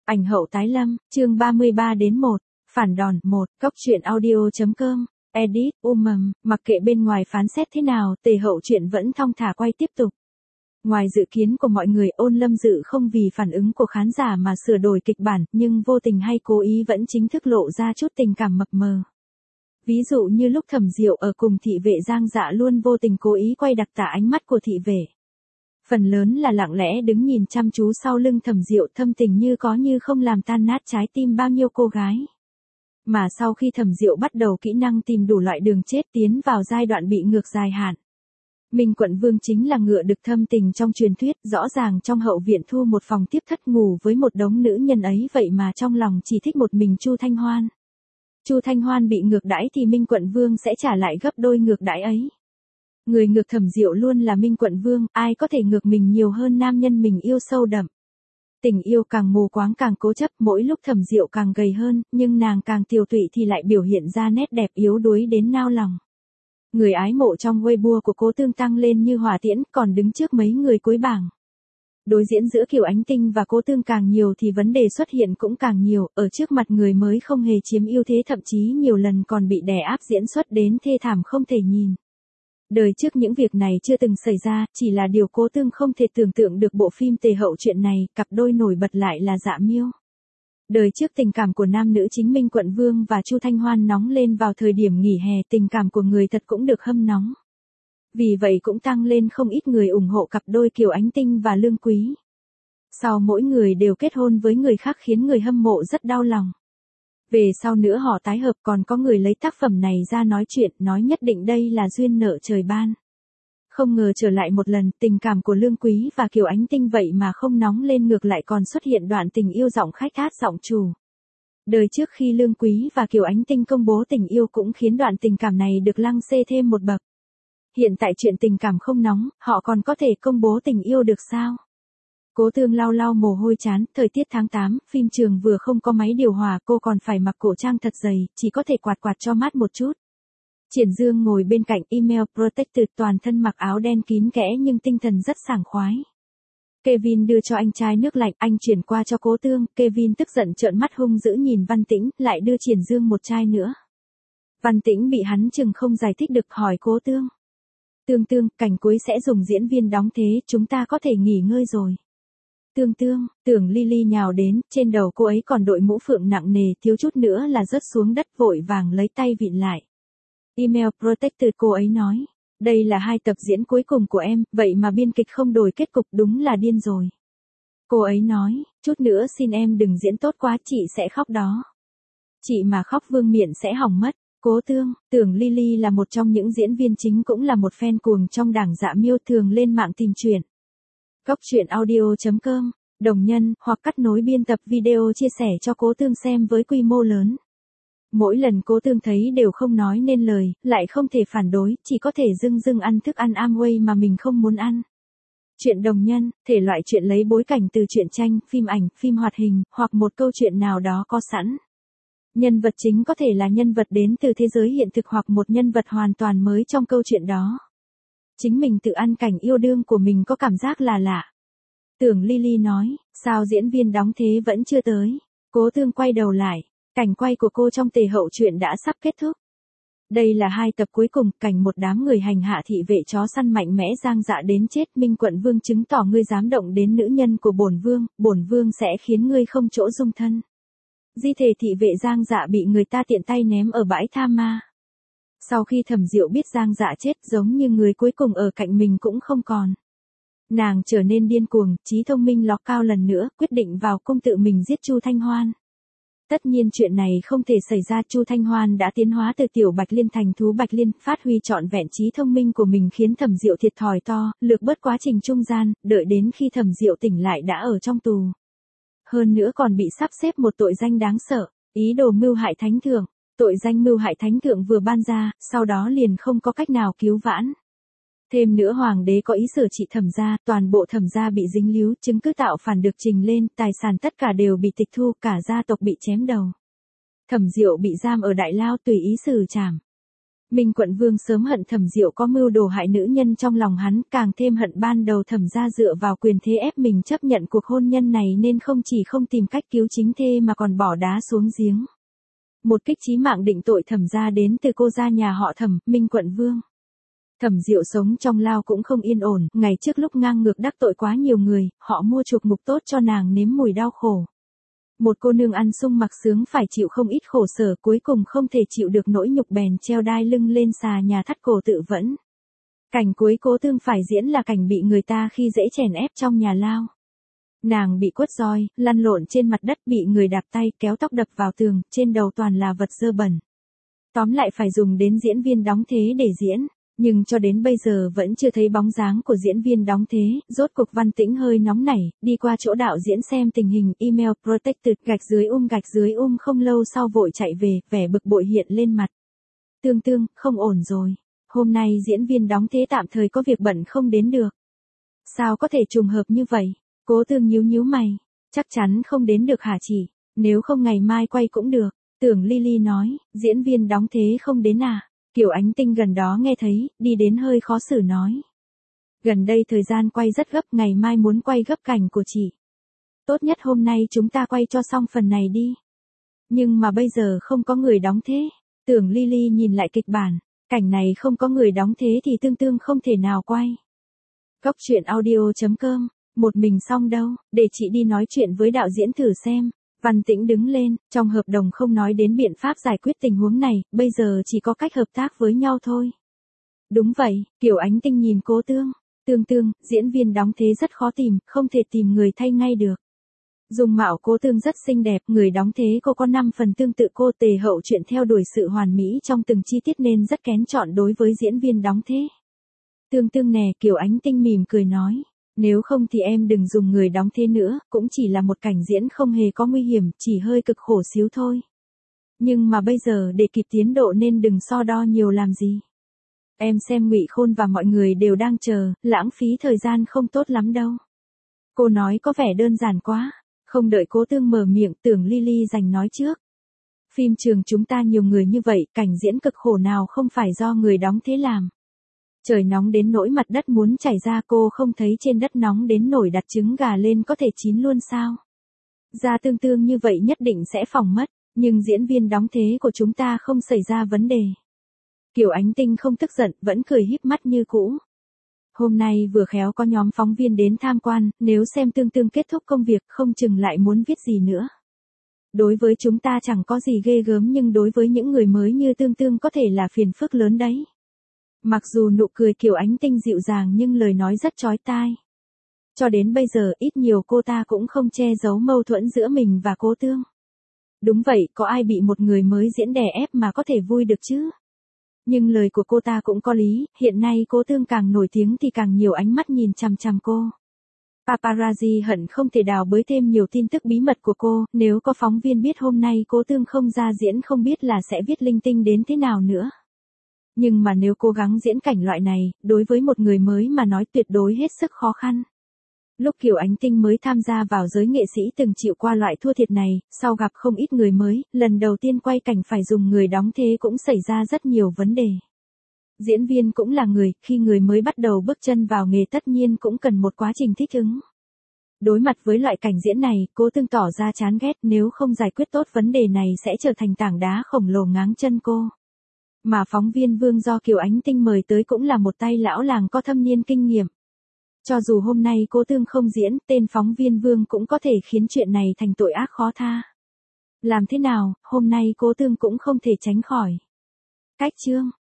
Ảnh hậu tái lâm, chương 33-1, phản đòn 1, Cốc truyện audio.com, edit, mặc kệ bên ngoài phán xét thế nào, tề hậu truyện vẫn thong thả quay tiếp tục. Ngoài dự kiến của mọi người, Ôn Lâm Dự không vì phản ứng của khán giả mà sửa đổi kịch bản, nhưng vô tình hay cố ý vẫn chính thức lộ ra chút tình cảm mập mờ. Ví dụ như lúc Thẩm Diệu ở cùng thị vệ Giang Dạ luôn vô tình cố ý quay đặc tả ánh mắt của thị vệ. Phần lớn là lặng lẽ đứng nhìn chăm chú sau lưng Thẩm Diệu, thâm tình như có như không làm tan nát trái tim bao nhiêu cô gái. Mà sau khi Thẩm Diệu bắt đầu kỹ năng tìm đủ loại đường chết, tiến vào giai đoạn bị ngược dài hạn. Minh Quận Vương chính là ngựa đực thâm tình trong truyền thuyết, rõ ràng trong hậu viện thu một phòng tiếp thất ngủ với một đống nữ nhân ấy, vậy mà trong lòng chỉ thích một mình Chu Thanh Hoan. Chu Thanh Hoan bị ngược đãi thì Minh Quận Vương sẽ trả lại gấp đôi ngược đãi ấy. Người ngược Thẩm Diệu luôn là Minh Quận Vương, ai có thể ngược mình nhiều hơn nam nhân mình yêu sâu đậm. Tình yêu càng mù quáng càng cố chấp, mỗi lúc Thẩm Diệu càng gầy hơn, nhưng nàng càng tiều tụy thì lại biểu hiện ra nét đẹp yếu đuối đến nao lòng. Người ái mộ trong Weibo của Cố Tương tăng lên như hỏa tiễn, còn đứng trước mấy người cuối bảng. Đối diễn giữa Kiều Ánh Tinh và Cố Tương càng nhiều thì vấn đề xuất hiện cũng càng nhiều, ở trước mặt người mới không hề chiếm ưu thế, thậm chí nhiều lần còn bị đè áp diễn xuất đến thê thảm không thể nhìn. Đời trước những việc này chưa từng xảy ra, chỉ là điều Cố Tương không thể tưởng tượng được. Bộ phim tề hậu chuyện này, cặp đôi nổi bật lại là Dạ Miêu. Đời trước tình cảm của nam nữ chính Minh Quận Vương và Chu Thanh Hoan nóng lên vào thời điểm nghỉ hè, tình cảm của người thật cũng được hâm nóng. Vì vậy cũng tăng lên không ít người ủng hộ cặp đôi Kiều Ánh Tinh và Lương Quý. Sau mỗi người đều kết hôn với người khác khiến người hâm mộ rất đau lòng. Về sau nữa họ tái hợp, còn có người lấy tác phẩm này ra nói chuyện, nói nhất định đây là duyên nợ trời ban. Không ngờ trở lại một lần, tình cảm của Lương Quý và Kiều Ánh Tinh vậy mà không nóng lên, ngược lại còn xuất hiện đoạn tình yêu giọng khách hát giọng chủ. Đời trước khi Lương Quý và Kiều Ánh Tinh công bố tình yêu cũng khiến đoạn tình cảm này được lăng xê thêm một bậc. Hiện tại chuyện tình cảm không nóng, họ còn có thể công bố tình yêu được sao? Cố Tương lau lau mồ hôi chán, thời tiết tháng 8, phim trường vừa không có máy điều hòa, cô còn phải mặc cổ trang thật dày, chỉ có thể quạt quạt cho mát một chút. Triển Dương ngồi bên cạnh, email protected, toàn thân mặc áo đen kín kẽ nhưng tinh thần rất sảng khoái. Kevin đưa cho anh chai nước lạnh, anh chuyển qua cho Cố Tương, Kevin tức giận trợn mắt hung dữ nhìn Văn Tĩnh, lại đưa Triển Dương một chai nữa. Văn Tĩnh bị hắn chừng không giải thích được, hỏi Cố Tương. Tương, cảnh cuối sẽ dùng diễn viên đóng thế, chúng ta có thể nghỉ ngơi rồi. Tưởng Lily nhào đến, trên đầu cô ấy còn đội mũ phượng nặng nề, thiếu chút nữa là rớt xuống đất, vội vàng lấy tay vịn lại. Email protected, cô ấy nói. Đây là 2 tập diễn cuối cùng của em, vậy mà biên kịch không đổi kết cục, đúng là điên rồi. Cô ấy nói, chút nữa xin em đừng diễn tốt quá, chị sẽ khóc đó. Chị mà khóc vương miện sẽ hỏng mất. Cố Tương, Tưởng Lily là một trong những diễn viên chính, cũng là một fan cuồng trong đảng Dạ Miêu, thường lên mạng tìm chuyện. Cốc truyện audio.com, đồng nhân, hoặc cắt nối biên tập video chia sẻ cho Cố Tương xem với quy mô lớn. Mỗi lần Cố Tương thấy đều không nói nên lời, lại không thể phản đối, chỉ có thể dưng ăn thức ăn Amway mà mình không muốn ăn. Truyện đồng nhân, thể loại truyện lấy bối cảnh từ truyện tranh, phim ảnh, phim hoạt hình, hoặc một câu chuyện nào đó có sẵn. Nhân vật chính có thể là nhân vật đến từ thế giới hiện thực hoặc một nhân vật hoàn toàn mới trong câu chuyện đó. Chính mình tự ăn cảnh yêu đương của mình có cảm giác là lạ. Tưởng Lily nói, sao diễn viên đóng thế vẫn chưa tới? Cố Tương quay đầu lại, cảnh quay của cô trong tề hậu truyện đã sắp kết thúc. Đây là 2 tập cuối cùng, cảnh một đám người hành hạ thị vệ chó săn mạnh mẽ Giang Dạ đến chết. Minh Quận Vương chứng tỏ ngươi dám động đến nữ nhân của bổn vương sẽ khiến ngươi không chỗ dung thân. Di thể thị vệ Giang Dạ bị người ta tiện tay ném ở bãi tha ma. Sau khi Thẩm Diệu biết Giang Dạ chết, giống như người cuối cùng ở cạnh mình cũng không còn. Nàng trở nên điên cuồng, trí thông minh ló cao lần nữa, quyết định vào cung tự mình giết Chu Thanh Hoan. Tất nhiên chuyện này không thể xảy ra, Chu Thanh Hoan đã tiến hóa từ tiểu Bạch Liên thành thú Bạch Liên, phát huy trọn vẹn trí thông minh của mình khiến Thẩm Diệu thiệt thòi to, lược bớt quá trình trung gian, đợi đến khi Thẩm Diệu tỉnh lại đã ở trong tù. Hơn nữa còn bị sắp xếp một tội danh đáng sợ, ý đồ mưu hại thánh thượng. Tội danh mưu hại thánh thượng vừa ban ra, sau đó liền không có cách nào cứu vãn. Thêm nữa hoàng đế có ý xử trị Thẩm gia, toàn bộ Thẩm gia bị dính líu, chứng cứ tạo phản được trình lên, tài sản tất cả đều bị tịch thu, cả gia tộc bị chém đầu. Thẩm Diệu bị giam ở đại lao tùy ý xử trảm. Minh Quận Vương sớm hận Thẩm Diệu có mưu đồ hại nữ nhân trong lòng hắn, càng thêm hận ban đầu Thẩm gia dựa vào quyền thế ép mình chấp nhận cuộc hôn nhân này nên không chỉ không tìm cách cứu chính thê mà còn bỏ đá xuống giếng. Một kích chí mạng định tội Thẩm gia đến từ cô gia nhà họ Thẩm, Minh Quận Vương. Thẩm Diệu sống trong lao cũng không yên ổn, ngày trước lúc ngang ngược đắc tội quá nhiều người, họ mua chuộc mục tốt cho nàng nếm mùi đau khổ. Một cô nương ăn sung mặc sướng phải chịu không ít khổ sở, cuối cùng không thể chịu được nỗi nhục bèn treo đai lưng lên xà nhà thắt cổ tự vẫn. Cảnh cuối Cố Tương phải diễn là cảnh bị người ta khi dễ chèn ép trong nhà lao. Nàng bị quất roi, lăn lộn trên mặt đất, bị người đạp tay, kéo tóc đập vào tường, trên đầu toàn là vật dơ bẩn. Tóm lại phải dùng đến diễn viên đóng thế để diễn. Nhưng cho đến bây giờ vẫn chưa thấy bóng dáng của diễn viên đóng thế, rốt cuộc Văn Tĩnh hơi nóng nảy, đi qua chỗ đạo diễn xem tình hình, email protected gạch dưới không lâu sau vội chạy về, vẻ bực bội hiện lên mặt. Tương Tương, không ổn rồi. Hôm nay diễn viên đóng thế tạm thời có việc bận không đến được. Sao có thể trùng hợp như vậy? Cố Tương nhíu mày. Chắc chắn không đến được hả chị? Nếu không ngày mai quay cũng được. Tưởng Lily nói, diễn viên đóng thế không đến à? Kiều Ánh Tinh gần đó nghe thấy, đi đến hơi khó xử nói. Gần đây thời gian quay rất gấp, ngày mai muốn quay gấp cảnh của chị. Tốt nhất hôm nay chúng ta quay cho xong phần này đi. Nhưng mà bây giờ không có người đóng thế. Tưởng Lily nhìn lại kịch bản, cảnh này không có người đóng thế thì Tương Tương không thể nào quay. Góc truyện audio.com, một mình xong đâu, để chị đi nói chuyện với đạo diễn thử xem. Văn Tĩnh đứng lên, trong hợp đồng không nói đến biện pháp giải quyết tình huống này, bây giờ chỉ có cách hợp tác với nhau thôi. Đúng vậy, Kiều Ánh Tinh nhìn Cố Tương. Tương, diễn viên đóng thế rất khó tìm, không thể tìm người thay ngay được. Dung mạo Cố Tương rất xinh đẹp, người đóng thế cô có 5 phần tương tự cô. Tề Hậu chuyện theo đuổi sự hoàn mỹ trong từng chi tiết nên rất kén chọn đối với diễn viên đóng thế. Tương nè, Kiều Ánh Tinh mỉm cười nói. Nếu không thì em đừng dùng người đóng thế nữa, cũng chỉ là một cảnh diễn không hề có nguy hiểm, chỉ hơi cực khổ xíu thôi. Nhưng mà bây giờ để kịp tiến độ nên đừng so đo nhiều làm gì. Em xem Ngụy Khôn và mọi người đều đang chờ, lãng phí thời gian không tốt lắm đâu. Cô nói có vẻ đơn giản quá. Không đợi Cố Tương mở miệng, Tưởng Lily giành nói trước. Phim trường chúng ta nhiều người như vậy, cảnh diễn cực khổ nào không phải do người đóng thế làm. Trời nóng đến nỗi mặt đất muốn chảy ra, cô không thấy trên đất nóng đến nỗi đặt trứng gà lên có thể chín luôn sao? Da Tương như vậy nhất định sẽ phỏng mất, nhưng diễn viên đóng thế của chúng ta không xảy ra vấn đề. Kiều Ánh Tinh không tức giận, vẫn cười híp mắt như cũ. Hôm nay vừa khéo có nhóm phóng viên đến tham quan, nếu xem Tương kết thúc công việc không chừng lại muốn viết gì nữa. Đối với chúng ta chẳng có gì ghê gớm, nhưng đối với những người mới như Tương có thể là phiền phức lớn đấy. Mặc dù nụ cười Kiều Ánh Tinh dịu dàng nhưng lời nói rất chói tai. Cho đến bây giờ ít nhiều cô ta cũng không che giấu mâu thuẫn giữa mình và Cố Tương. Đúng vậy, có ai bị một người mới diễn đè ép mà có thể vui được chứ? Nhưng lời của cô ta cũng có lý, hiện nay Cố Tương càng nổi tiếng thì càng nhiều ánh mắt nhìn chằm chằm cô. Paparazzi hận không thể đào bới thêm nhiều tin tức bí mật của cô, nếu có phóng viên biết hôm nay Cố Tương không ra diễn không biết là sẽ viết linh tinh đến thế nào nữa. Nhưng mà nếu cố gắng diễn cảnh loại này, đối với một người mới mà nói tuyệt đối hết sức khó khăn. Lúc Kiều Ánh Tinh mới tham gia vào giới nghệ sĩ từng chịu qua loại thua thiệt này, sau gặp không ít người mới, lần đầu tiên quay cảnh phải dùng người đóng thế cũng xảy ra rất nhiều vấn đề. Diễn viên cũng là người, khi người mới bắt đầu bước chân vào nghề tất nhiên cũng cần một quá trình thích ứng. Đối mặt với loại cảnh diễn này, Cố Tương tỏ ra chán ghét, nếu không giải quyết tốt vấn đề này sẽ trở thành tảng đá khổng lồ ngáng chân cô. Mà phóng viên Vương do Kiều Ánh Tinh mời tới cũng là một tay lão làng có thâm niên kinh nghiệm. Cho dù hôm nay Cố Tương không diễn, tên phóng viên Vương cũng có thể khiến chuyện này thành tội ác khó tha. Làm thế nào, hôm nay Cố Tương cũng không thể tránh khỏi. Cách chương